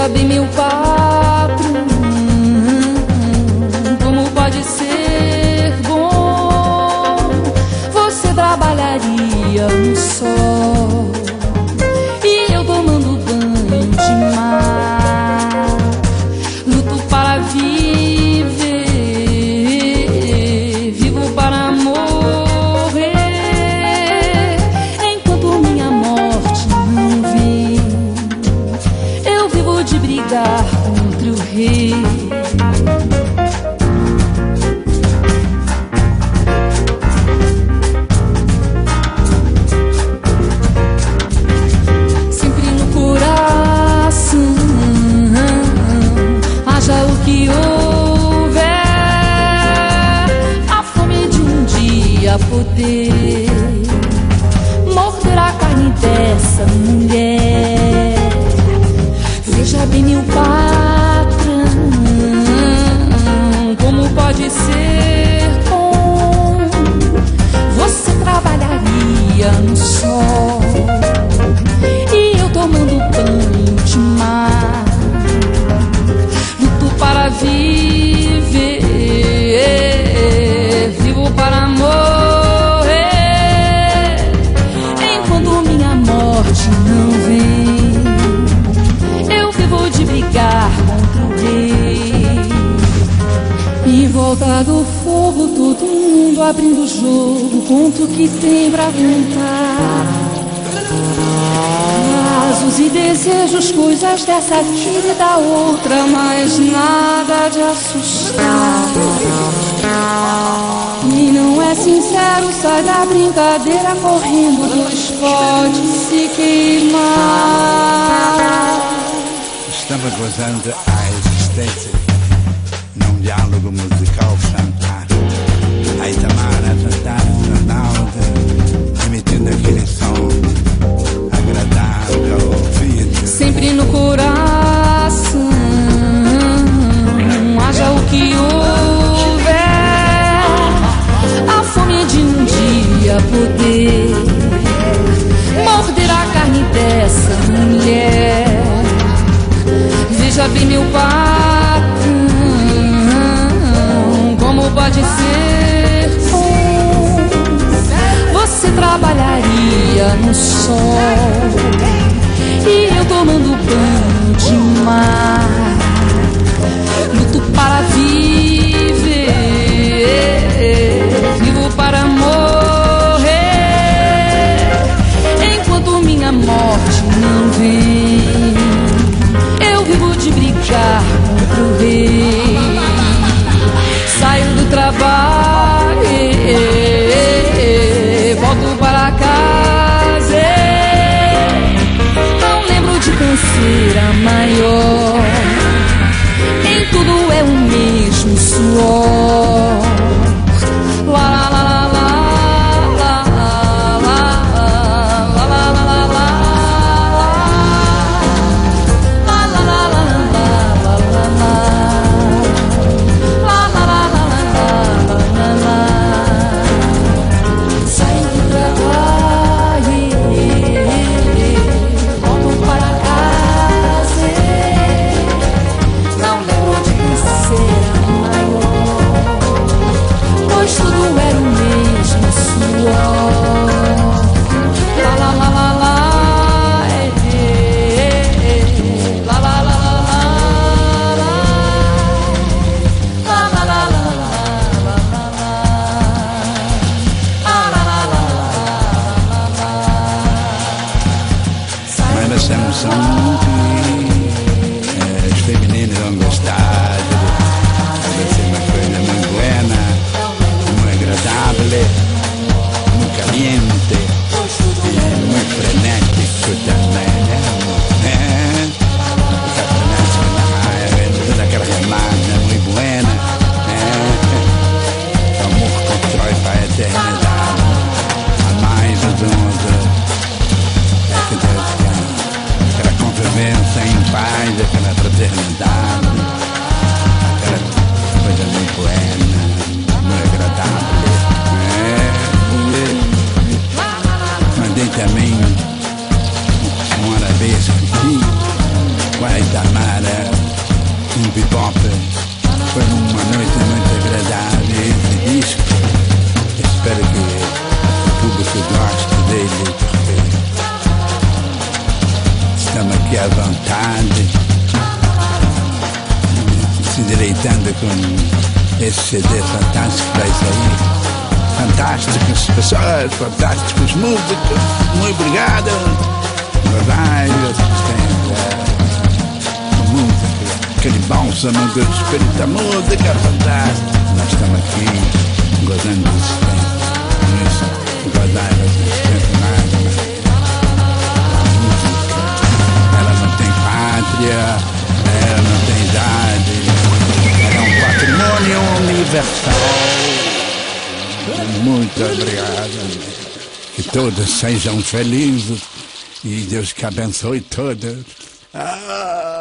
bem, meu patrão, como pode ser bom. Você trabalharia no sol e eu tomando banho de mar. Luto para viver, vivo para morrer, enquanto minha morte não vem. Eu vivo de brigar contra o rei. Sempre no coração, haja o que houver, a fome de um dia poder morder a carne dessa mulher. Veja bem, meu patrão, como pode ser bom. Você trabalharia no sol e eu tomando banho de mar. Luto para viver, vivo para morrer, enquanto minha morte não vem. Eu vivo de brigar contra o rei. Em volta do fogo, todo mundo abrindo o jogo, conta o que tem pra contar. Casos e desejos, coisas dessa vida e da outra, mas nada de assustar. Quem não é sincero sai da brincadeira correndo, pois pode se queimar. Estava gozando a existência num diálogo musical fantástico. A Itamara cantando Ronaldo, emitindo aquele som agradável ao ouvido. Sempre no coração, haja o que houver, a fome de um dia poder morder a carne dessa mulher. Veja bem, meu patrão, como pode ser bom. Você trabalharia no sol e eu tomando banho de mar. Luto para viver, vivo para morrer, enquanto minha morte não vem. Eu vivo de brigar contra o rei. Saio do trabalho, volto para casa. Não lembro de canseira maior. Em tudo é o mesmo suor. Lá, lá, lá, lá, lá, lá, lá, lá, lá, lá, lá. Não lembro de ser maior. com esse CD fantástico que vai sair. Fantásticos pessoas, fantásticos músicos. Muito obrigado. Vários música, aquele bálsamo do espírito da música fantástica. Nós estamos aqui gozando desse tempo. Isso, gozar desse tempo nada. Ela não tem pátria, ela não tem idade, ela é um patrimônio universal. Muito obrigado. Que todos sejam felizes e Deus que abençoe todos.